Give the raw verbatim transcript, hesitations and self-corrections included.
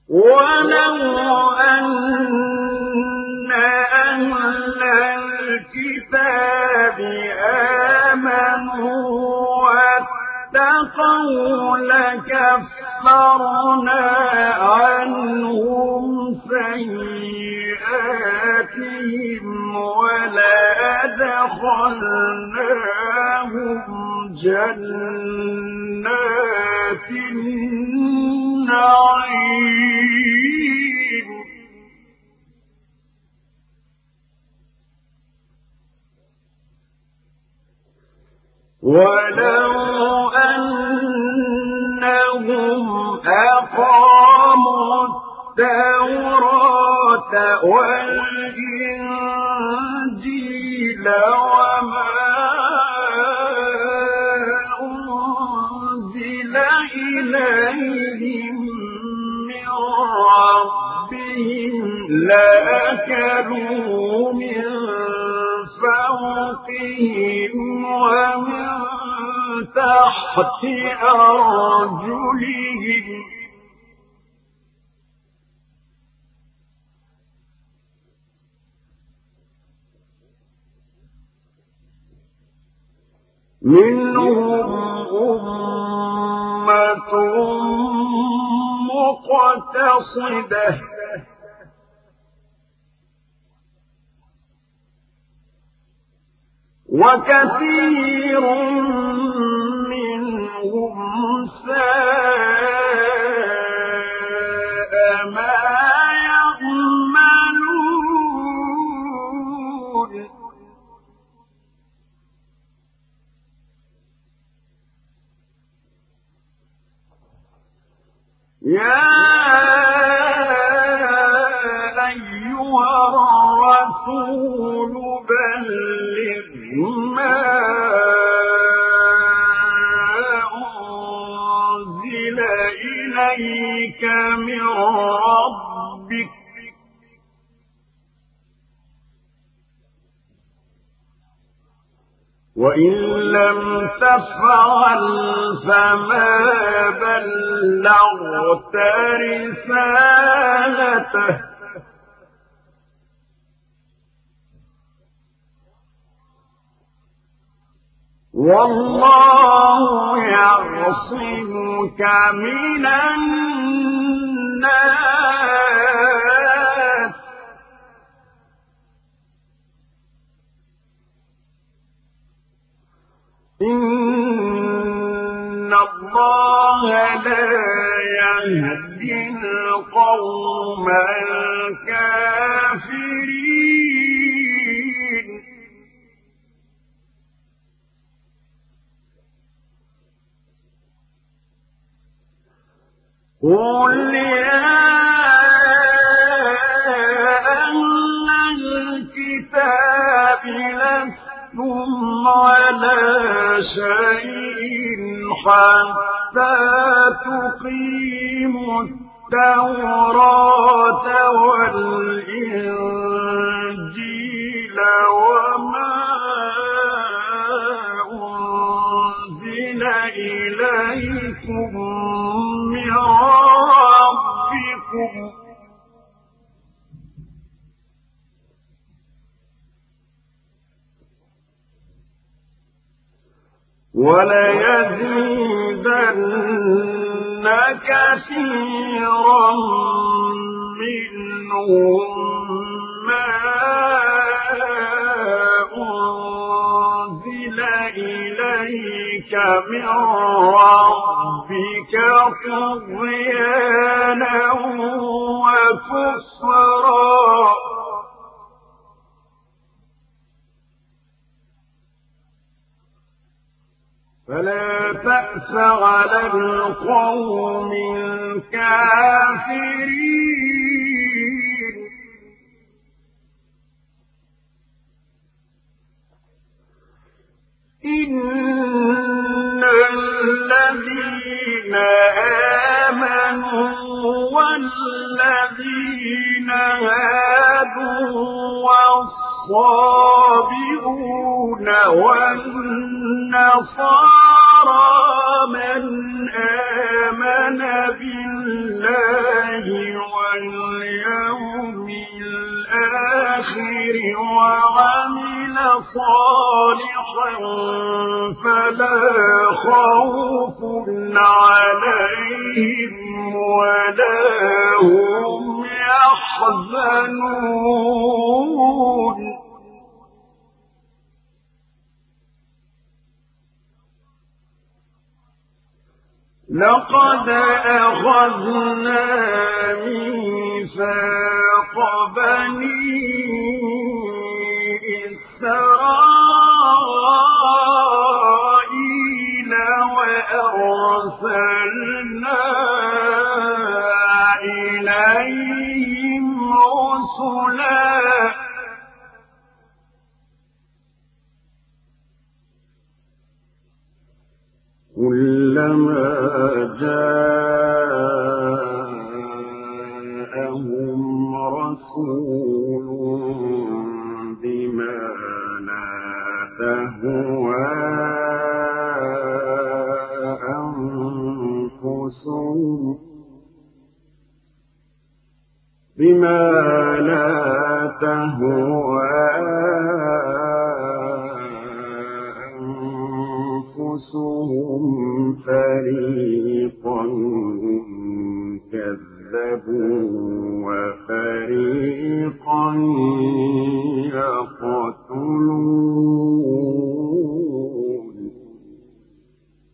ولو أن أهل الكتاب آمنوا واتقوا لكفرنا عنهم سيئاتهم ولأدخلناهم جنات النعيم ولو أنهم أقاموا التوراة والإنجيل وما أنزل إليهم من ربهم لأكلوا من فوقهم ومن تحت أرجلهم منهم أمة مقتصدة وكثير منهم ساء ما يعملون يا أيها الرسول بلغ ما أنزل إليك من ربك وإن لم تفعل فما بلغت رسالته والله يعصمك من الناس إن الله لا يهدي القوم الكافرين قل يا أهل الكتاب لستم على شيء حتى تقيموا التوراة والإنجيل وما أنزل إليكم من ربكم وليزيدن كثيرا منهم ما أنزل إليك من ربك طغيانا وكفرا فلا تأس على القوم الكافرين إن الذين آمنوا والذين هادوا والصابئون والنصارى من آمن بالله بالله واليوم الآخر وعمل صالحا فلا خوف عليهم ولا هم يحزنون لقد أخذنا ميثاق بني إسرائيل وأرسلنا إليهم رسلا كلما جاءهم رسول بما لا تهوى أنفسهم بما لا تهوى أنفسهم فريقا كذبوا وفريقا